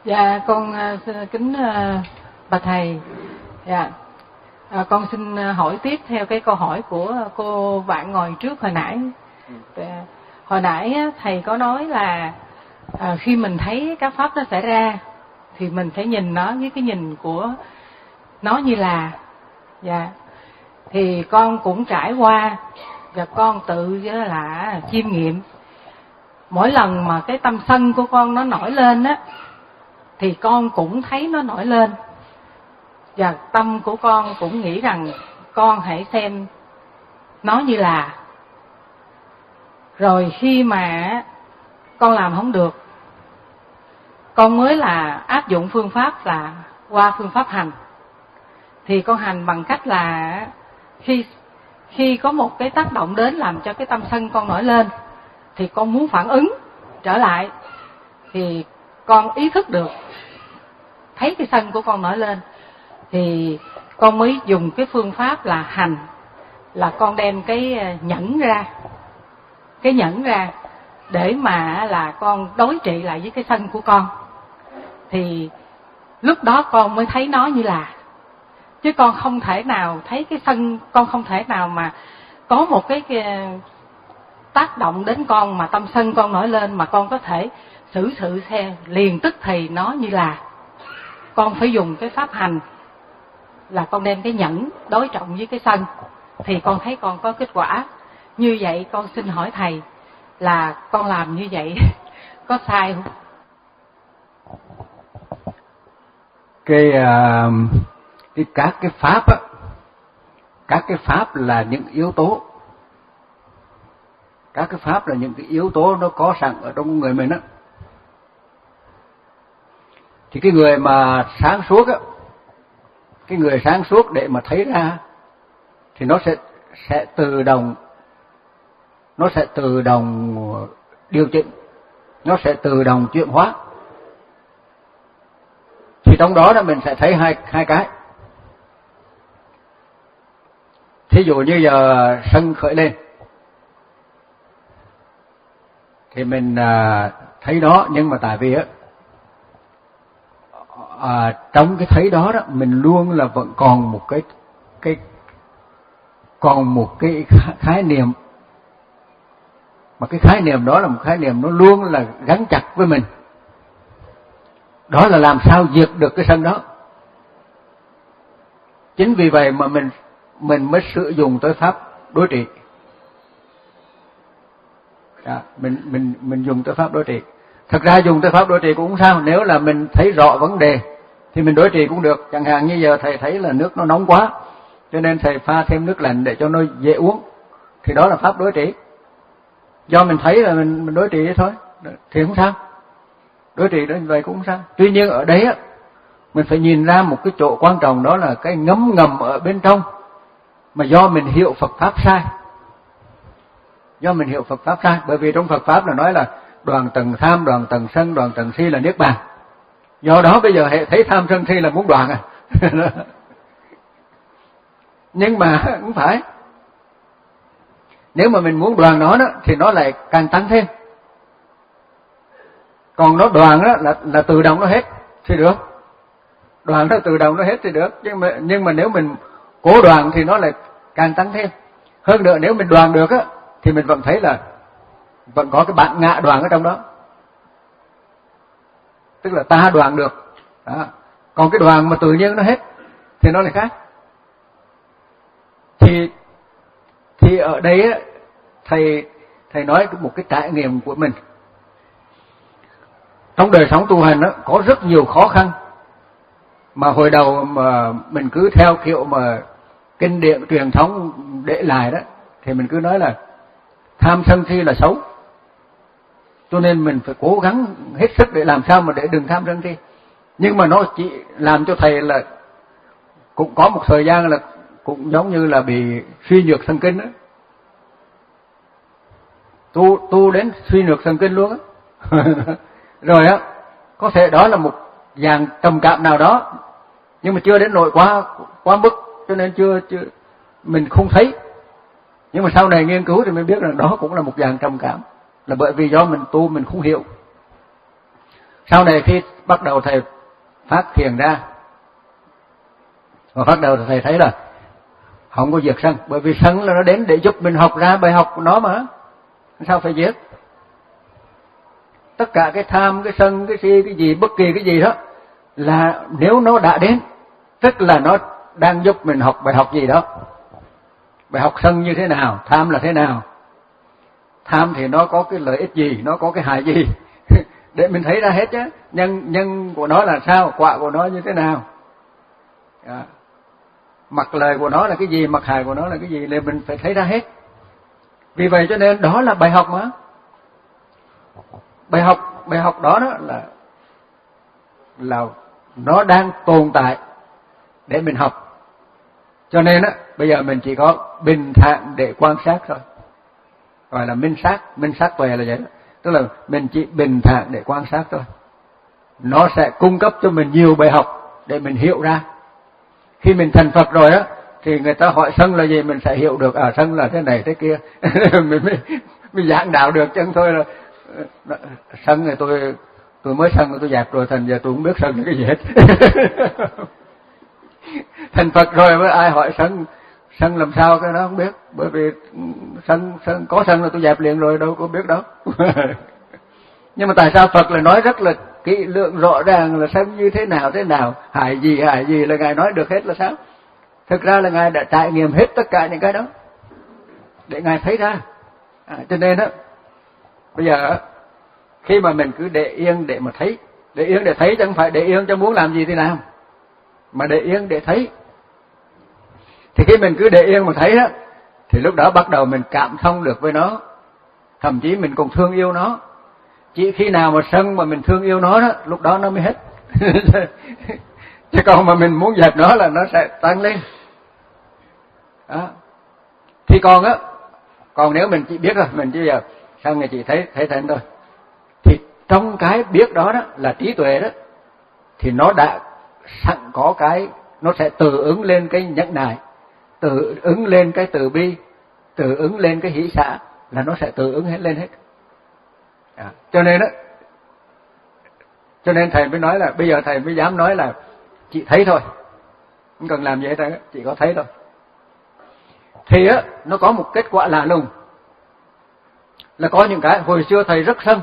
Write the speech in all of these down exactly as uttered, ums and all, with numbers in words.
Dạ, con uh, kính uh, bà thầy. Dạ, à, con xin hỏi tiếp theo cái câu hỏi của cô bạn ngồi trước hồi nãy. À, hồi nãy thầy có nói là à, khi mình thấy các pháp nó xảy ra thì mình phải nhìn nó với cái nhìn của nó như là. Dạ, thì con cũng trải qua và con tự là chiêm nghiệm. Mỗi lần mà cái tâm sân của con nó nổi lên á thì con cũng thấy nó nổi lên, và tâm của con cũng nghĩ rằng con hãy xem nó như là. Rồi khi mà con làm không được, con mới là áp dụng phương pháp là qua phương pháp hành. Thì con hành bằng cách là khi khi có một cái tác động đến làm cho cái tâm sân con nổi lên thì con muốn phản ứng trở lại, thì con ý thức được thấy cái sân của con nổi lên thì con mới dùng cái phương pháp là hành, là con đem cái nhẫn ra, cái nhẫn ra để mà là con đối trị lại với cái sân của con. Thì lúc đó con mới thấy nó như là, chứ con không thể nào thấy cái sân, con không thể nào mà có một cái, cái tác động đến con mà tâm sân con nổi lên mà con có thể xử sự theo liền tức thì nó như là. Con phải dùng cái pháp hành là con đem cái nhẫn đối trọng với cái sân thì con thấy con có kết quả. Như vậy con xin hỏi thầy là con làm như vậy có sai không? Cái, uh, cái các cái pháp á, các cái pháp là những yếu tố, các cái pháp là những cái yếu tố nó có sẵn ở trong người mình á. Thì cái người mà sáng suốt á, cái người sáng suốt để mà thấy ra thì nó sẽ sẽ tự động nó sẽ tự động điều chỉnh, nó sẽ tự động chuyển hóa. Thì trong đó là mình sẽ thấy hai hai cái. Thí dụ như giờ sân khởi lên thì mình à, thấy đó, nhưng mà tại vì á à, trong cái thấy đó đó mình luôn là vẫn còn một cái cái còn một cái khái niệm, mà cái khái niệm đó là một khái niệm nó luôn là gắn chặt với mình. Đó là làm sao diệt được cái sân đó. Chính vì vậy mà mình mình mới sử dụng tới pháp đối trị. Đó, mình mình mình dùng tới pháp đối trị. Thật ra dùng tới pháp đối trị cũng không sao, nếu là mình thấy rõ vấn đề thì mình đối trị cũng được. Chẳng hạn như giờ thầy thấy là nước nó nóng quá, cho nên thầy pha thêm nước lạnh để cho nó dễ uống, thì đó là pháp đối trị. Do mình thấy là mình, mình đối trị đấy thôi, thì không sao. Đối trị đến vậy cũng không sao. Tuy nhiên ở đấy á, mình phải nhìn ra một cái chỗ quan trọng, đó là cái ngấm ngầm ở bên trong mà do mình hiểu Phật pháp sai. Do mình hiểu Phật pháp sai, bởi vì trong Phật pháp là nói là đoàn tầng tham, đoàn tầng sân, đoàn tầng si là niết bàn. Do đó bây giờ thấy tham sân si là muốn đoàn à. Nhưng mà không phải. Nếu mà mình muốn đoàn nó đó thì nó lại càng tăng thêm. Còn nó đoàn đó là là tự động nó hết thì được. Đoàn nó tự động nó hết thì được, nhưng mà nhưng mà nếu mình cố đoàn thì nó lại càng tăng thêm. Hơn nữa nếu mình đoàn được á thì mình vẫn thấy là vẫn có cái bản ngã đoàn ở trong đó. Tức là ta đoàn được. Đó. Còn cái đoàn mà tự nhiên nó hết thì nó lại khác. Thì thì ở đây á, thầy thầy nói một cái trải nghiệm của mình. Trong đời sống tu hành đó, có rất nhiều khó khăn mà hồi đầu mà mình cứ theo kiểu mà kinh điển truyền thống để lại đó, thì mình cứ nói là tham sân si là xấu, cho nên mình phải cố gắng hết sức để làm sao mà để đừng tham sân si. Nhưng mà nó chỉ làm cho thầy là cũng có một thời gian là cũng giống như là bị suy nhược thần kinh đó. Tu tu đến suy nhược thần kinh luôn á. Rồi á, có thể đó là một dạng trầm cảm nào đó, nhưng mà chưa đến nỗi quá quá mức, cho nên chưa chưa mình không thấy. Nhưng mà sau này nghiên cứu thì mình biết rằng đó cũng là một dạng trầm cảm, là bởi vì do mình tu mình không hiểu. Sau này khi bắt đầu thầy phát hiện ra, và bắt đầu thầy thấy là không có diệt sân, bởi vì sân là nó đến để giúp mình học ra bài học của nó mà, sao phải diệt? Tất cả cái tham, cái sân, cái si, cái gì, bất kỳ cái gì đó là nếu nó đã đến, tức là nó đang giúp mình học bài học gì đó. Bài học sân như thế nào, tham là thế nào, tham thì nó có cái lợi ích gì, nó có cái hại gì để mình thấy ra hết chứ. Nhân nhân của nó là sao, quả của nó như thế nào, à, mặt lời của nó là cái gì, mặt hại của nó là cái gì, để mình phải thấy ra hết. Vì vậy cho nên đó là bài học mà. Bài học bài học đó đó là là nó đang tồn tại để mình học. Cho nên á, bây giờ mình chỉ có bình thản để quan sát thôi, gọi là minh sát. Minh sát tuệ là vậy đó, tức là mình chỉ bình thản để quan sát thôi. Nó sẽ cung cấp cho mình nhiều bài học để mình hiểu ra. Khi mình thành Phật rồi á, thì người ta hỏi sân là gì, mình sẽ hiểu được, à sân là thế này thế kia mình mới mình giảng đạo được, chứ không thôi là sân này tôi tôi mới sân tôi dẹp rồi, thành giờ tôi không biết sân là cái gì hết thành Phật rồi với ai hỏi sân sân làm sao cái đó không biết, bởi vì sân sân có sân là tôi dẹp liền rồi, đâu có biết đâu nhưng mà tại sao Phật lại nói rất là kỹ lưỡng rõ ràng là sân như thế nào thế nào, hại gì hại gì là Ngài nói được hết là sao? Thực ra là Ngài đã trải nghiệm hết tất cả những cái đó để Ngài thấy ra. À, cho nên đó, bây giờ khi mà mình cứ để yên để mà thấy, để yên để thấy chứ không phải để yên cho muốn làm gì thì làm, mà để yên để thấy. Thì khi mình cứ để yên mà thấy đó, thì lúc đó bắt đầu mình cảm thông được với nó, thậm chí mình còn thương yêu nó. Chỉ khi nào mà sân mà mình thương yêu nó đó, lúc đó nó mới hết chứ còn mà mình muốn dẹp nó là nó sẽ tăng lên đó. Thì còn á, còn nếu mình chỉ biết rồi, mình chỉ giờ sân này chỉ thấy thấy thành thôi, thì trong cái biết đó đó là trí tuệ đó, thì nó đã sẵn có cái, nó sẽ tự ứng lên cái nhẫn nại, tự ứng lên cái từ bi, tự ứng lên cái hỷ xả, là nó sẽ tự ứng hết lên hết. À, cho nên đó, cho nên thầy mới nói là bây giờ thầy mới dám nói là chỉ thấy thôi, không cần làm gì hết, chỉ có thấy thôi. Thì á, nó có một kết quả lạ lùng, là có những cái hồi xưa thầy rất sân.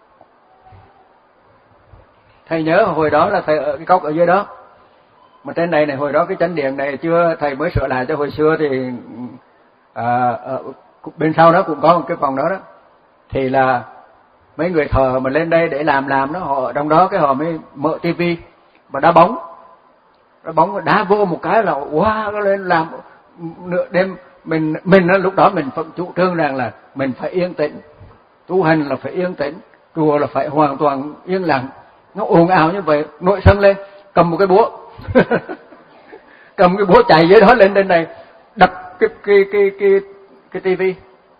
Thầy nhớ hồi đó là thầy ở cái cốc ở dưới đó, mà trên này này hồi đó cái chánh điện này chưa, thầy mới sửa lại cho hồi xưa thì à, ở bên sau đó cũng có một cái phòng đó đó, thì là mấy người thờ mà lên đây để làm làm đó, họ ở trong đó cái họ mới mở tivi và đá bóng, đá bóng đá vô một cái là wow, nó lên làm nửa đêm. Mình mình lúc đó mình phải chủ trương rằng là mình phải yên tĩnh, tu hành là phải yên tĩnh, chùa là phải hoàn toàn yên lặng. Nó ồn ào như vậy, nội sân lên cầm một cái búa cầm cái búa chạy dưới đó lên trên này đập cái cái cái cái cái tivi.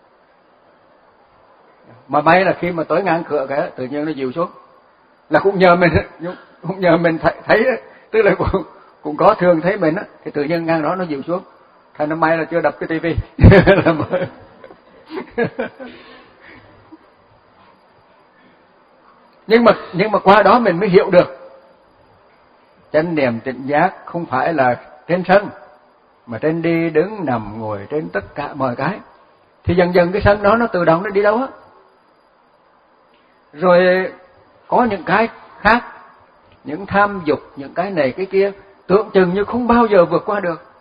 Mà may là khi mà tới ngang cửa cái tự nhiên nó dịu xuống, là cũng nhờ mình, cũng nhờ mình thấy, thấy tức là cũng, cũng có thường thấy mình á, thì tự nhiên ngang đó nó dịu xuống. Thành nó may là chưa đập cái tivi nhưng mà nhưng mà qua đó mình mới hiểu được chánh niệm tỉnh giác không phải là trên sân, mà trên đi đứng nằm ngồi, trên tất cả mọi cái. Thì dần dần cái sân đó nó tự động nó đi đâu á. Rồi có những cái khác, những tham dục, những cái này cái kia, tưởng chừng như không bao giờ vượt qua được.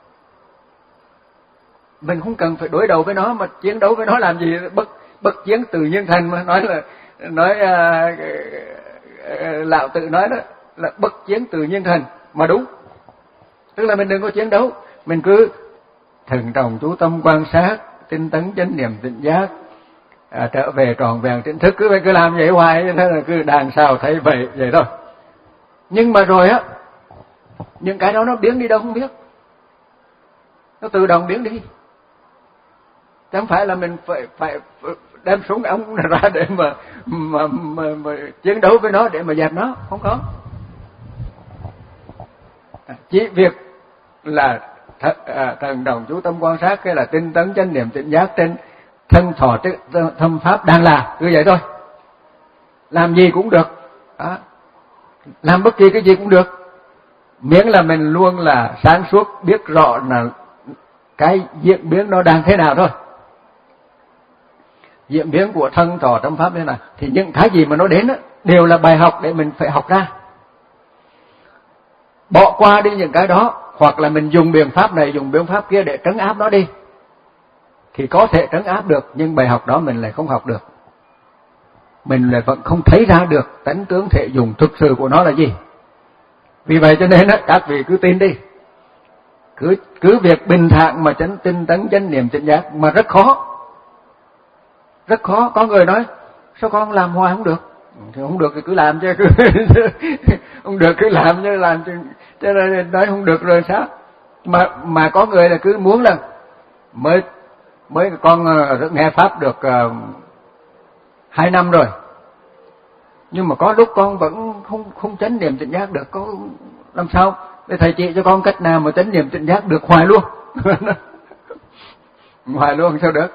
Mình không cần phải đối đầu với nó, mà chiến đấu với nó làm gì, bất bất chiến tự nhiên thành mà. Nói là nói à, Lão Tử nói đó là bất chiến tự nhiên thành, mà đúng. Tức là mình đừng có chiến đấu, mình cứ thận trọng chú tâm quan sát, tinh tấn chánh niệm tỉnh giác, à, trở về tròn vẹn tỉnh thức, cứ cứ làm vậy hoài, thế là cứ đàn sao thấy vậy vậy thôi. Nhưng mà rồi á, những cái đó nó biến đi đâu không biết, nó tự động biến đi. Chẳng phải là mình phải phải đem súng ống ra để mà mà, mà mà chiến đấu với nó để mà dẹp nó, không có. Chỉ việc là th, à, thần đồng chú tâm quan sát, cái là tinh tấn chánh niệm tỉnh giác trên thân thọ thâm pháp đang là, như vậy thôi. Làm gì cũng được. Đó. làm bất kỳ cái gì cũng được, miễn là mình luôn là sáng suốt, biết rõ là cái diễn biến nó đang thế nào thôi. Diễn biến của thân trò tâm pháp thế nào, thì những cái gì mà nó đến đó, đều là bài học để mình phải học ra. Bỏ qua đi những cái đó, hoặc là mình dùng biện pháp này, dùng biện pháp kia để trấn áp nó đi, thì có thể trấn áp được, nhưng bài học đó mình lại không học được. Mình lại vẫn không thấy ra được tánh tướng thể dùng thực sự của nó là gì. Vì vậy cho nên á, các vị cứ tin đi. Cứ cứ việc bình thản mà chánh tinh tấn chánh niệm chánh giác, mà rất khó. Rất khó. Có người nói sao con làm hoài không được? Thì không được thì cứ làm chứ. Không được cứ làm chứ, làm chứ. Cho nên nói không được rồi sao? Mà mà có người là cứ muốn là mới mới con nghe pháp được uh, hai năm rồi, nhưng mà có lúc con vẫn không không chánh niệm chánh giác được. Có làm sao để thầy chỉ cho con cách nào mà chánh niệm chánh giác được hoài luôn? Hoài luôn sao được?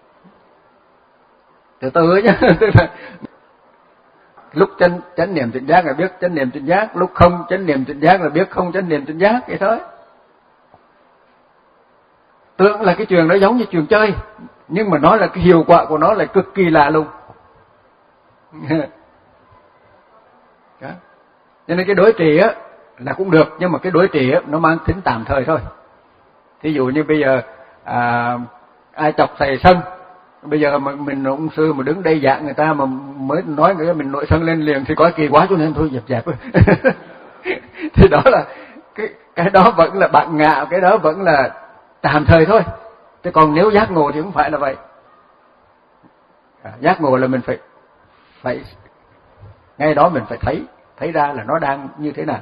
Từ từ nhá. Tức là lúc chánh chánh niệm chánh giác là biết chánh niệm chánh giác, lúc không chánh niệm chánh giác là biết không chánh niệm chánh giác, vậy thôi. Tưởng là cái chuyện đó giống như chuyện chơi, nhưng mà nó là cái hiệu quả của nó là cực kỳ lạ luôn. Đó. Cho nên cái đối trị á là cũng được, nhưng mà cái đối trị á nó mang tính tạm thời thôi. Thí dụ như bây giờ à, ai chọc thầy sân, bây giờ mà mình ông sư mà đứng đây giảng người ta mà mới nói người mình nổi sân lên liền thì có kỳ quá, cho nên thôi dẹp dẹp. Thì đó là cái cái đó vẫn là bạn ngạo, cái đó vẫn là tạm thời thôi. Chứ còn nếu giác ngộ thì không phải là vậy. À, giác ngộ là mình phải phải ngay đó mình phải thấy thấy ra là nó đang như thế nào.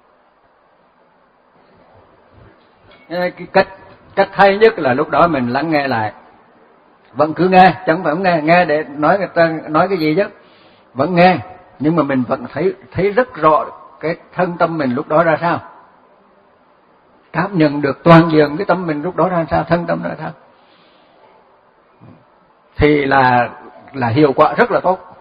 Cái cách cách hay nhất là lúc đó mình lắng nghe lại, vẫn cứ nghe, chẳng phải không nghe nghe để nói người ta nói cái gì chứ, vẫn nghe, nhưng mà mình vẫn thấy thấy rất rõ cái thân tâm mình lúc đó ra sao, cảm nhận được toàn diện cái tâm mình lúc đó ra sao, thân tâm ra sao, thì là là hiệu quả rất là tốt.